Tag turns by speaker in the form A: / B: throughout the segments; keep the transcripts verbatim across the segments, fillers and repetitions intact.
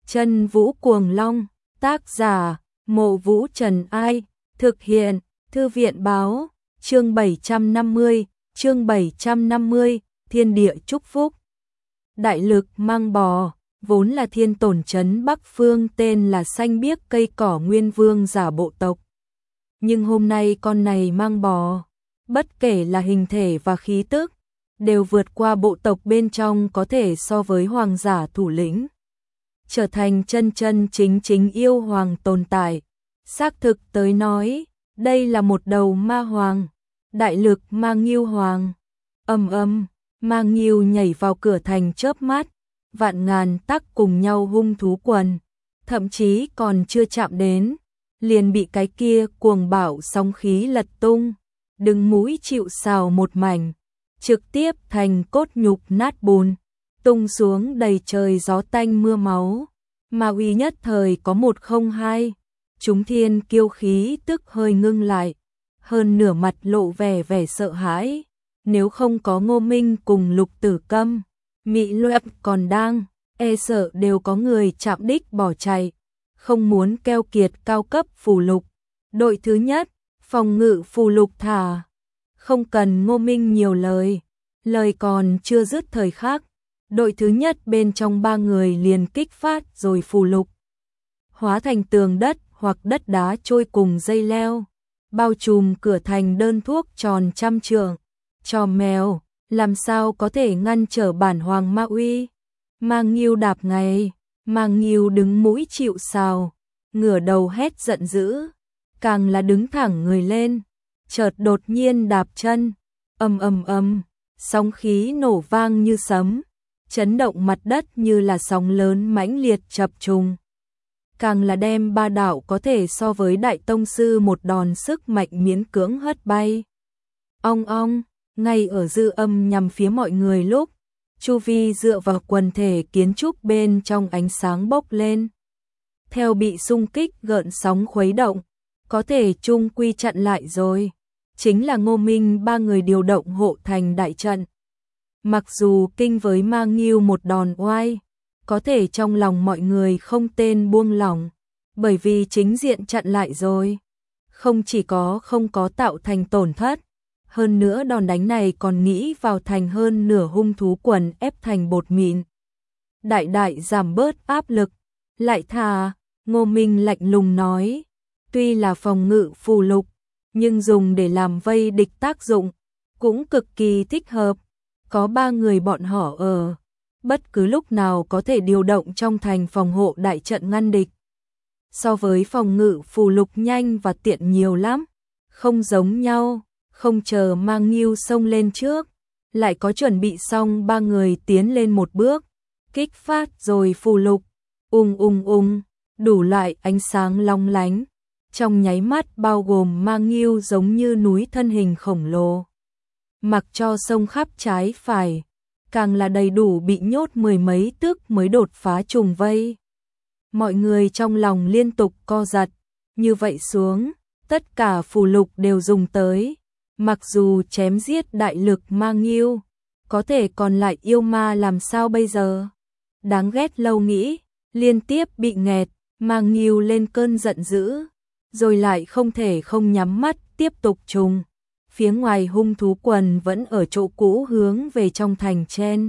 A: Chân Vũ Cuồng Long, tác giả, Mộ Vũ Trần Ai, thực hiện, Thư viện báo, chương bảy trăm năm mươi, chương bảy trăm năm mươi, Thiên Địa Chúc Phúc. Đại lực mang bò, vốn là thiên tổn trấn Bắc Phương, tên là xanh biếc cây cỏ nguyên vương giả bộ tộc. Nhưng hôm nay con này mang bò, bất kể là hình thể và khí tức, đều vượt qua bộ tộc bên trong, có thể so với hoàng giả thủ lĩnh, trở thành chân chân chính chính yêu hoàng tồn tại. Xác thực tới nói, đây là một đầu ma hoàng, đại lực ma nghiêu hoàng. Ầm ầm, ma nghiêu nhảy vào cửa thành chớp mắt, vạn ngàn tắc cùng nhau hung thú quần, thậm chí còn chưa chạm đến, liền bị cái kia cuồng bạo sóng khí lật tung, đứng mũi chịu sào một mảnh, trực tiếp thành cốt nhục nát bùn, tung xuống đầy trời gió tanh mưa máu. Ma uy nhất thời có một không hai, chúng thiên kiêu khí tức hơi ngưng lại, hơn nửa mặt lộ vẻ vẻ sợ hãi. Nếu không có Ngô Minh cùng Lục Tử Câm, Mị Luận còn đang, e sợ đều có người chạm đích bỏ chạy, không muốn keo kiệt cao cấp phù lục. Đội thứ nhất, phòng ngự phù lục thả, không cần Ngô Minh nhiều lời, lời còn chưa dứt thời khắc, đội thứ nhất bên trong ba người liền kích phát rồi phù lục, hóa thành tường đất hoặc đất đá trôi cùng dây leo, bao trùm cửa thành đơn thuốc tròn trăm trượng. Cho mèo, làm sao có thể ngăn trở bản hoàng ma uy? Ma nghiêu đạp ngày, ma nghiêu đứng mũi chịu sào, ngửa đầu hét giận dữ, càng là đứng thẳng người lên, chợt đột nhiên đạp chân, ầm ầm ầm, sóng khí nổ vang như sấm, chấn động mặt đất như là sóng lớn mãnh liệt chập trùng. Càng là đem ba đạo có thể so với đại tông sư một đòn sức mạnh miễn cưỡng hất bay. Ong ong, ngay ở dư âm nhằm phía mọi người lúc, chu vi dựa vào quần thể kiến trúc bên trong ánh sáng bốc lên. Theo bị xung kích gợn sóng khuấy động, có thể chung quy chặn lại rồi. Chính là Ngô Minh ba người điều động hộ thành đại trận. Mặc dù kinh với ma nghiêu một đòn oai, có thể trong lòng mọi người không tên buông lỏng, bởi vì chính diện chặn lại rồi. Không chỉ có không có tạo thành tổn thất, hơn nữa đòn đánh này còn nghĩ vào thành hơn nửa hung thú quần ép thành bột mịn. Đại đại giảm bớt áp lực, lại thà, Ngô Minh lạnh lùng nói, tuy là phòng ngự phù lục, nhưng dùng để làm vây địch tác dụng, cũng cực kỳ thích hợp, có ba người bọn họ ở, bất cứ lúc nào có thể điều động trong thành phòng hộ đại trận ngăn địch. So với phòng ngự phù lục nhanh và tiện nhiều lắm, không giống nhau. Không chờ ma nghiêu xông lên trước, lại có chuẩn bị xong ba người tiến lên một bước, kích phát rồi phù lục, ung ung ung, đủ loại ánh sáng long lánh, trong nháy mắt bao gồm ma nghiêu giống như núi thân hình khổng lồ. Mặc cho sông khắp trái phải, càng là đầy đủ bị nhốt mười mấy tước mới đột phá trùng vây. Mọi người trong lòng liên tục co giật, như vậy xuống, tất cả phù lục đều dùng tới. Mặc dù chém giết đại lực ma nghiêu, có thể còn lại yêu ma làm sao bây giờ? Đáng ghét lâu nghĩ, liên tiếp bị nghẹt, ma nghiêu lên cơn giận dữ, rồi lại không thể không nhắm mắt tiếp tục trùng. Phía ngoài hung thú quần vẫn ở chỗ cũ hướng về trong thành chen.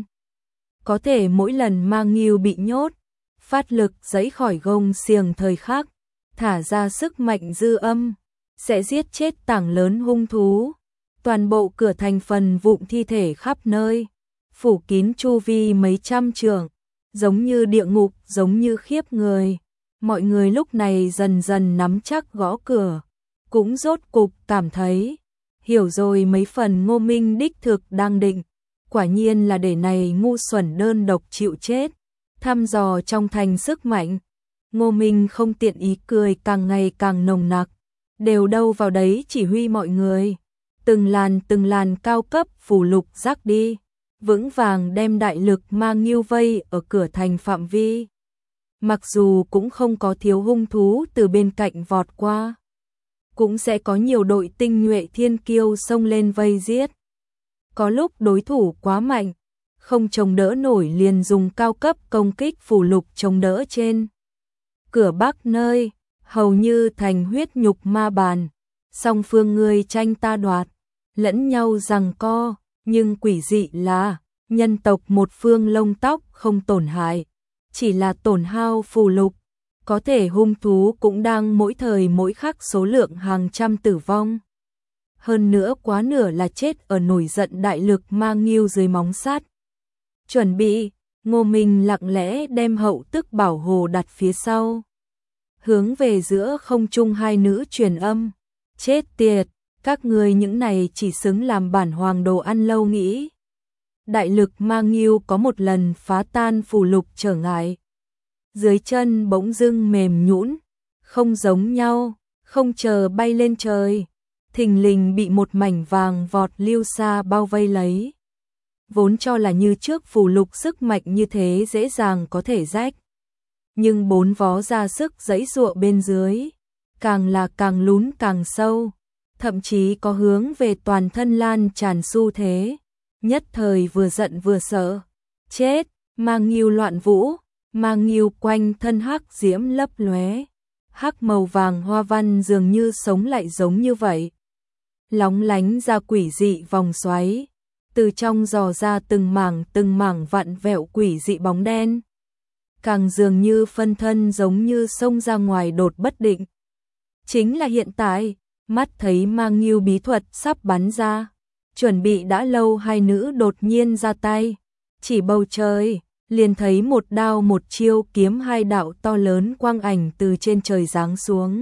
A: Có thể mỗi lần ma nghiêu bị nhốt, phát lực giãy khỏi gông xiềng thời khắc, thả ra sức mạnh dư âm, sẽ giết chết tảng lớn hung thú. Toàn bộ cửa thành phần vụn thi thể khắp nơi, phủ kín chu vi mấy trăm trượng, giống như địa ngục, giống như khiếp người. Mọi người lúc này dần dần nắm chắc gõ cửa, cũng rốt cục cảm thấy, hiểu rồi mấy phần Ngô Minh đích thực đang định, quả nhiên là để này ngu xuẩn đơn độc chịu chết, thăm dò trong thành sức mạnh. Ngô Minh không tiện ý cười càng ngày càng nồng nặc, đều đâu vào đấy chỉ huy mọi người. Từng làn từng làn cao cấp phù lục rắc đi, vững vàng đem đại lực ma nghiêu vây ở cửa thành phạm vi. Mặc dù cũng không có thiếu hung thú từ bên cạnh vọt qua, cũng sẽ có nhiều đội tinh nhuệ thiên kiêu xông lên vây giết. Có lúc đối thủ quá mạnh, không chống đỡ nổi liền dùng cao cấp công kích phù lục chống đỡ trên cửa bắc nơi, hầu như thành huyết nhục ma bàn, song phương người tranh ta đoạt, lẫn nhau giằng co, nhưng quỷ dị là, nhân tộc một phương lông tóc không tổn hại, chỉ là tổn hao phù lục, có thể hung thú cũng đang mỗi thời mỗi khắc số lượng hàng trăm tử vong. Hơn nữa quá nửa là chết ở nổi giận đại lực ma nghiêu dưới móng sắt. Chuẩn bị, Ngô Minh lặng lẽ đem hậu tức bảo hồ đặt phía sau. Hướng về giữa không trung hai nữ truyền âm. Chết tiệt, các người những này chỉ xứng làm bản hoàng đồ ăn lâu nghĩ. Đại lực ma nghiêu có một lần phá tan phù lục trở ngại. Dưới chân bỗng dưng mềm nhũn, không giống nhau, không chờ bay lên trời. Thình lình bị một mảnh vàng vọt lưu xa bao vây lấy. Vốn cho là như trước phù lục sức mạnh như thế dễ dàng có thể rách. Nhưng bốn vó ra sức giãy giụa bên dưới, càng là càng lún càng sâu, thậm chí có hướng về toàn thân lan tràn xu thế. Nhất thời vừa giận vừa sợ. Chết, ma nghiêu loạn vũ, ma nghiêu quanh thân hắc diễm lấp lóe. Hắc màu vàng hoa văn dường như sống lại giống như vậy. Lóng lánh ra quỷ dị vòng xoáy, từ trong dò ra từng mảng từng mảng vặn vẹo quỷ dị bóng đen. Càng dường như phân thân giống như xông ra ngoài đột bất định. Chính là hiện tại, mắt thấy ma nghiêu bí thuật sắp bắn ra, chuẩn bị đã lâu hai nữ đột nhiên ra tay, chỉ bầu trời, liền thấy một đao một chiêu kiếm hai đạo to lớn quang ảnh từ trên trời giáng xuống.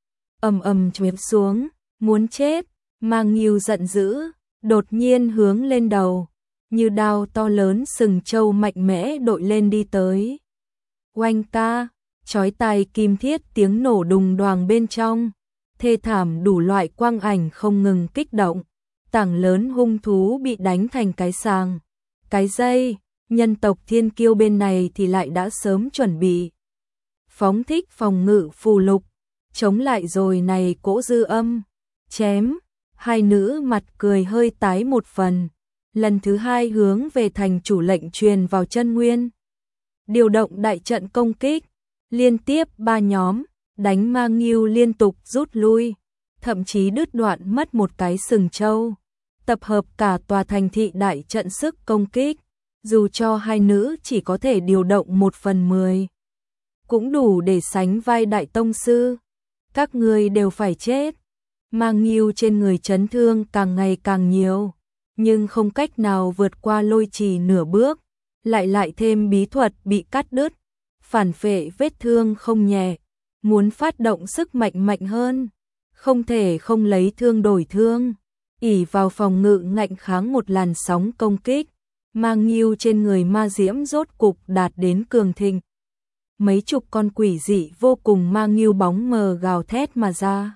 A: Ầm ầm chém xuống, muốn chết. Ma nghiêu giận dữ, đột nhiên hướng lên đầu, như đao to lớn sừng trâu mạnh mẽ đội lên đi tới. Oanh ca, chói tai kim thiết tiếng nổ đùng đoàng bên trong, thê thảm đủ loại quang ảnh không ngừng kích động, tảng lớn hung thú bị đánh thành cái sàng, cái dây, nhân tộc thiên kiêu bên này thì lại đã sớm chuẩn bị. Phóng thích phòng ngự phù lục, chống lại rồi này cỗ dư âm, chém. Hai nữ mặt cười hơi tái một phần, lần thứ hai hướng về thành chủ lệnh truyền vào chân nguyên. Điều động đại trận công kích, liên tiếp ba nhóm, đánh ma nghiêu liên tục rút lui, thậm chí đứt đoạn mất một cái sừng trâu. Tập hợp cả tòa thành thị đại trận sức công kích, dù cho hai nữ chỉ có thể điều động một phần mười. Cũng đủ để sánh vai đại tông sư, các người đều phải chết. Ma nghiêu trên người chấn thương càng ngày càng nhiều, nhưng không cách nào vượt qua lôi trì nửa bước, lại lại thêm bí thuật bị cắt đứt, phản phệ vết thương không nhẹ, muốn phát động sức mạnh mạnh hơn, không thể không lấy thương đổi thương, ỷ vào phòng ngự ngạnh kháng một làn sóng công kích, ma nghiêu trên người ma diễm rốt cục đạt đến cường thịnh. Mấy chục con quỷ dị vô cùng ma nghiêu bóng mờ gào thét mà ra.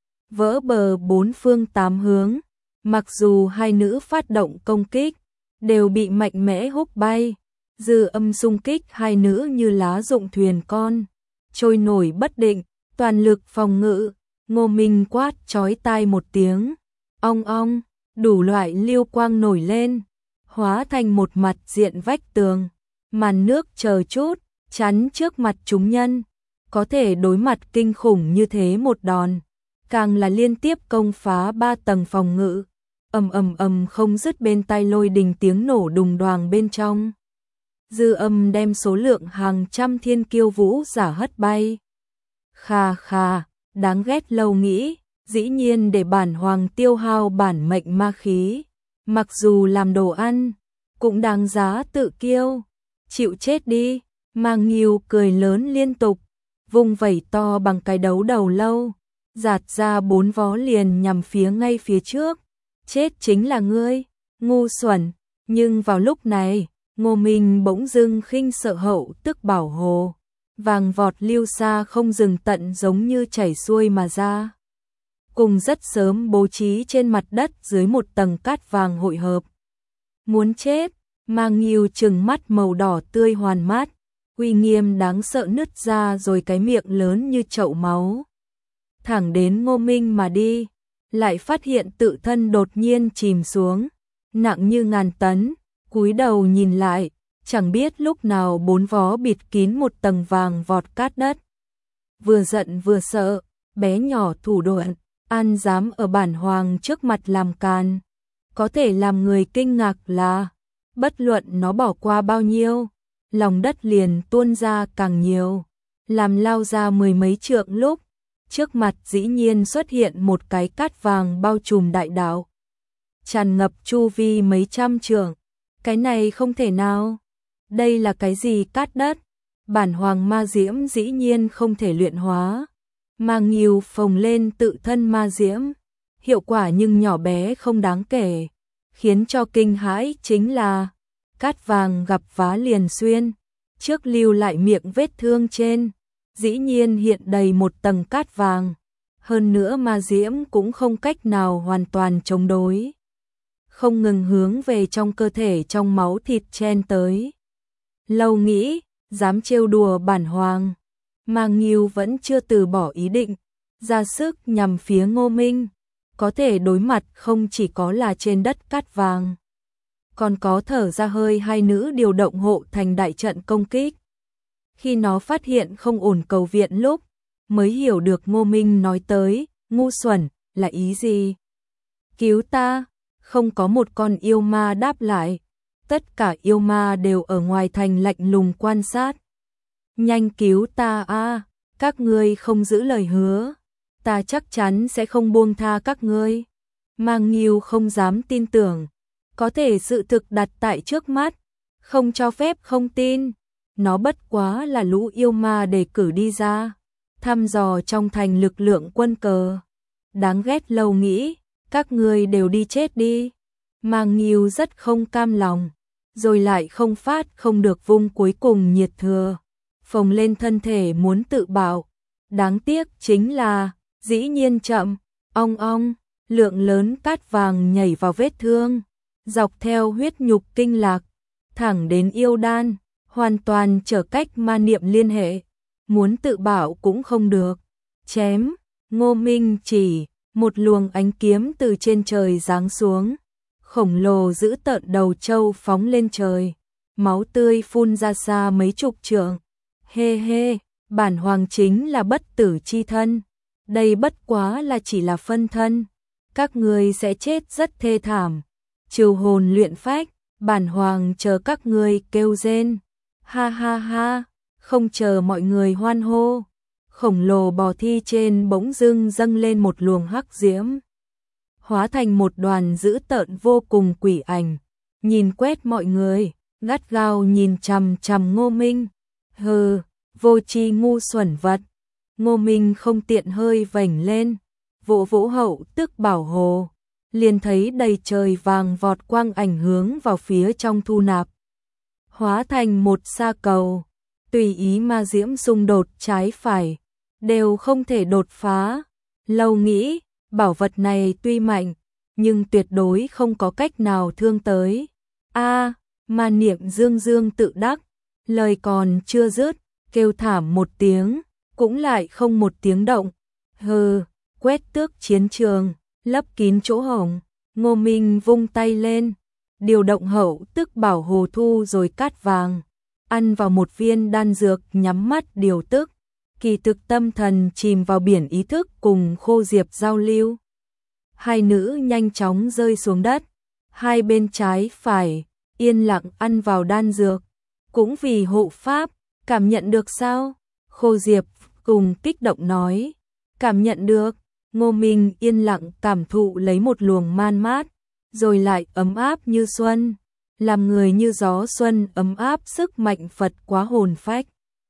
A: Vỡ bờ bốn phương tám hướng, mặc dù hai nữ phát động công kích, đều bị mạnh mẽ húc bay, dư âm xung kích hai nữ như lá rụng thuyền con, trôi nổi bất định, toàn lực phòng ngự. Ngô Minh quát chói tai một tiếng, ong ong, đủ loại lưu quang nổi lên, hóa thành một mặt diện vách tường, màn nước chờ chút, chắn trước mặt chúng nhân, có thể đối mặt kinh khủng như thế một đòn. Càng là liên tiếp công phá ba tầng phòng ngự, ầm ầm ầm không dứt bên tai lôi đình tiếng nổ đùng đoàng bên trong. Dư âm đem số lượng hàng trăm thiên kiêu vũ giả hất bay. Khà khà, đáng ghét lâu nghĩ, dĩ nhiên để bản hoàng tiêu hao bản mệnh ma khí, mặc dù làm đồ ăn, cũng đáng giá tự kiêu. Chịu chết đi, ma nghiêu cười lớn liên tục, vung vẩy to bằng cái đấu đầu lâu. Giạt ra bốn vó liền nhằm phía ngay phía trước. Chết chính là ngươi, ngu xuẩn. Nhưng vào lúc này, Ngô Minh bỗng dưng khinh sợ hậu tức bảo hồ. Vàng vọt lưu xa không dừng tận giống như chảy xuôi mà ra. Cùng rất sớm bố trí trên mặt đất dưới một tầng cát vàng hội hợp. Muốn chết, ma nghiêu trừng mắt màu đỏ tươi hoàn mát, uy nghiêm đáng sợ nứt ra rồi cái miệng lớn như chậu máu. Thẳng đến Ngô Minh mà đi, lại phát hiện tự thân đột nhiên chìm xuống, nặng như ngàn tấn, Cúi đầu nhìn lại, chẳng biết lúc nào bốn vó bịt kín một tầng vàng vọt cát đất. Vừa giận vừa sợ, bé nhỏ thủ đoạn, an dám ở bản hoàng trước mặt làm càn. Có thể làm người kinh ngạc là, bất luận nó bỏ qua bao nhiêu, lòng đất liền tuôn ra càng nhiều, làm lao ra mười mấy trượng lúc, trước mặt dĩ nhiên xuất hiện một cái cát vàng bao trùm đại đạo, tràn ngập chu vi mấy trăm trượng. Cái này không thể nào. Đây là cái gì cát đất? Bản hoàng ma diễm dĩ nhiên không thể luyện hóa. Ma nghiêu phồng lên tự thân ma diễm, hiệu quả nhưng nhỏ bé không đáng kể, khiến cho kinh hãi chính là cát vàng gặp vá liền xuyên, trước lưu lại miệng vết thương trên, dĩ nhiên hiện đầy một tầng cát vàng, hơn nữa ma diễm cũng không cách nào hoàn toàn chống đối, không ngừng hướng về trong cơ thể trong máu thịt chen tới. Lâu nghĩ, dám trêu đùa bản hoàng, Ma Nghiêu vẫn chưa từ bỏ ý định, ra sức nhằm phía Ngô Minh, có thể đối mặt không chỉ có là trên đất cát vàng, còn có thở ra hơi hai nữ điều động hộ thành đại trận công kích. Khi nó phát hiện không ổn cầu viện lúc, mới hiểu được Ngô Minh nói tới, ngu xuẩn, là ý gì? Cứu ta, không có một con yêu ma đáp lại, tất cả yêu ma đều ở ngoài thành lạnh lùng quan sát. Nhanh cứu ta a, các ngươi không giữ lời hứa, ta chắc chắn sẽ không buông tha các ngươi. Ma Nghiêu không dám tin tưởng, có thể sự thực đặt tại trước mắt, không cho phép không tin. Nó bất quá là lũ yêu ma để cử đi ra, thăm dò trong thành lực lượng quân cờ. Đáng ghét. Lâu nghĩ, các ngươi đều đi chết đi. Ma Nghiêu rất không cam lòng, rồi lại không phát không được vung cuối cùng nhiệt thừa, phồng lên thân thể muốn tự bảo. Đáng tiếc chính là, dĩ nhiên chậm, ong ong, lượng lớn cát vàng nhảy vào vết thương, dọc theo huyết nhục kinh lạc, thẳng đến yêu đan, hoàn toàn trở cách ma niệm liên hệ, muốn tự bảo cũng không được. Chém, Ngô Minh chỉ, một luồng ánh kiếm từ trên trời giáng xuống, khổng lồ giữ tợn đầu trâu phóng lên trời, máu tươi phun ra xa mấy chục trượng. Hê hê, bản hoàng chính là bất tử chi thân, đây bất quá là chỉ là phân thân, các ngươi sẽ chết rất thê thảm. Trừ hồn luyện phách, bản hoàng chờ các ngươi kêu rên. Ha ha ha, không chờ mọi người hoan hô, khổng lồ bò thi trên bỗng dưng dâng lên một luồng hắc diễm, hóa thành một đoàn dữ tợn vô cùng quỷ ảnh, nhìn quét mọi người, gắt gao nhìn chằm chằm Ngô Minh. Hừ, vô tri ngu xuẩn vật. Ngô Minh không tiện hơi vểnh lên, vỗ vỗ hậu tức bảo hồ, liền thấy đầy trời vàng vọt quang ảnh hướng vào phía trong thu nạp, hóa thành một sa cầu, tùy ý ma diễm xung đột trái phải, đều không thể đột phá. Lâu nghĩ, bảo vật này tuy mạnh, nhưng tuyệt đối không có cách nào thương tới. A, ma niệm dương dương tự đắc, lời còn chưa dứt, kêu thảm một tiếng, cũng lại không một tiếng động. Hừ, quét tước chiến trường, lấp kín chỗ hổng. Ngô Minh vung tay lên, điều động hậu tức bảo hồ thu rồi cát vàng, ăn vào một viên đan dược, nhắm mắt điều tức, kỳ thực tâm thần chìm vào biển ý thức cùng Khô Diệp giao lưu. Hai nữ nhanh chóng rơi xuống đất, hai bên trái phải, yên lặng ăn vào đan dược, cũng vì hộ pháp. Cảm nhận được sao? Khô Diệp cùng kích động nói. Cảm nhận được. Ngô Minh yên lặng cảm thụ lấy một luồng man mát, rồi lại ấm áp như xuân, làm người như gió xuân ấm áp, sức mạnh Phật quá hồn phách.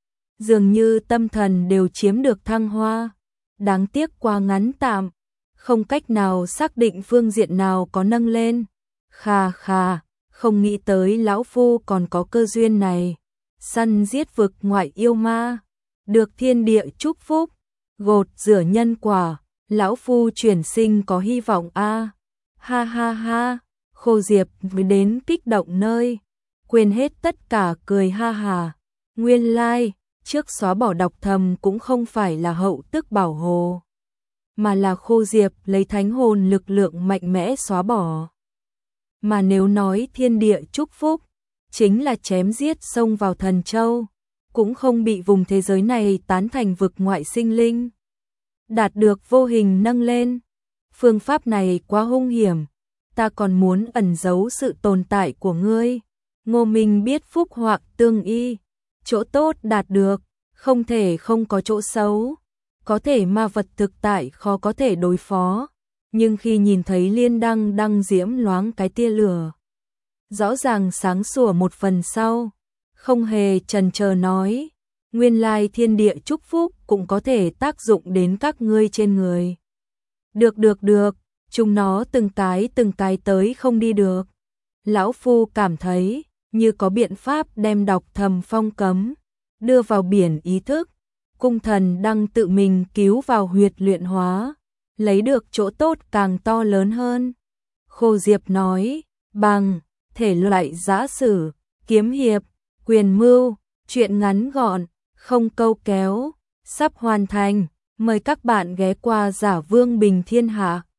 A: Dường như tâm thần đều chiếm được thăng hoa. Đáng tiếc quá ngắn tạm, không cách nào xác định phương diện nào có nâng lên. Khà khà, không nghĩ tới lão phu còn có cơ duyên này. Săn giết vực ngoại yêu ma, được thiên địa chúc phúc, gột rửa nhân quả, lão phu chuyển sinh có hy vọng a. Ha ha ha, Khô Diệp mới đến kích động nơi, quên hết tất cả cười ha hà. Nguyên lai, trước xóa bỏ đọc thầm cũng không phải là hậu tức bảo hồ, mà là Khô Diệp lấy thánh hồn lực lượng mạnh mẽ xóa bỏ. mà nếu nói thiên địa chúc phúc, chính là chém giết xông vào thần châu, cũng không bị vùng thế giới này tán thành vực ngoại sinh linh. Đạt được vô hình nâng lên. Phương pháp này quá hung hiểm, ta còn muốn ẩn giấu sự tồn tại của ngươi. Ngô Minh biết phúc hoặc tương y, chỗ tốt đạt được, không thể không có chỗ xấu. Có thể ma vật thực tại khó có thể đối phó, nhưng khi nhìn thấy liên đăng đăng diễm loáng cái tia lửa, rõ ràng sáng sủa một phần sau, không hề chần chờ nói, nguyên lai thiên địa chúc phúc cũng có thể tác dụng đến các ngươi trên người. Được được được, chúng nó từng cái từng cái tới không đi được. Lão Phu cảm thấy như có biện pháp đem đọc thầm phong cấm, đưa vào biển ý thức, cung thần đang tự mình cứu vào huyệt luyện hóa, lấy được chỗ tốt càng to lớn hơn. Khô Diệp nói, bằng thể loại giã sử, kiếm hiệp, quyền mưu, chuyện ngắn gọn, không câu kéo, sắp hoàn thành, mời các bạn ghé qua Giả Vương Bình Thiên Hạ.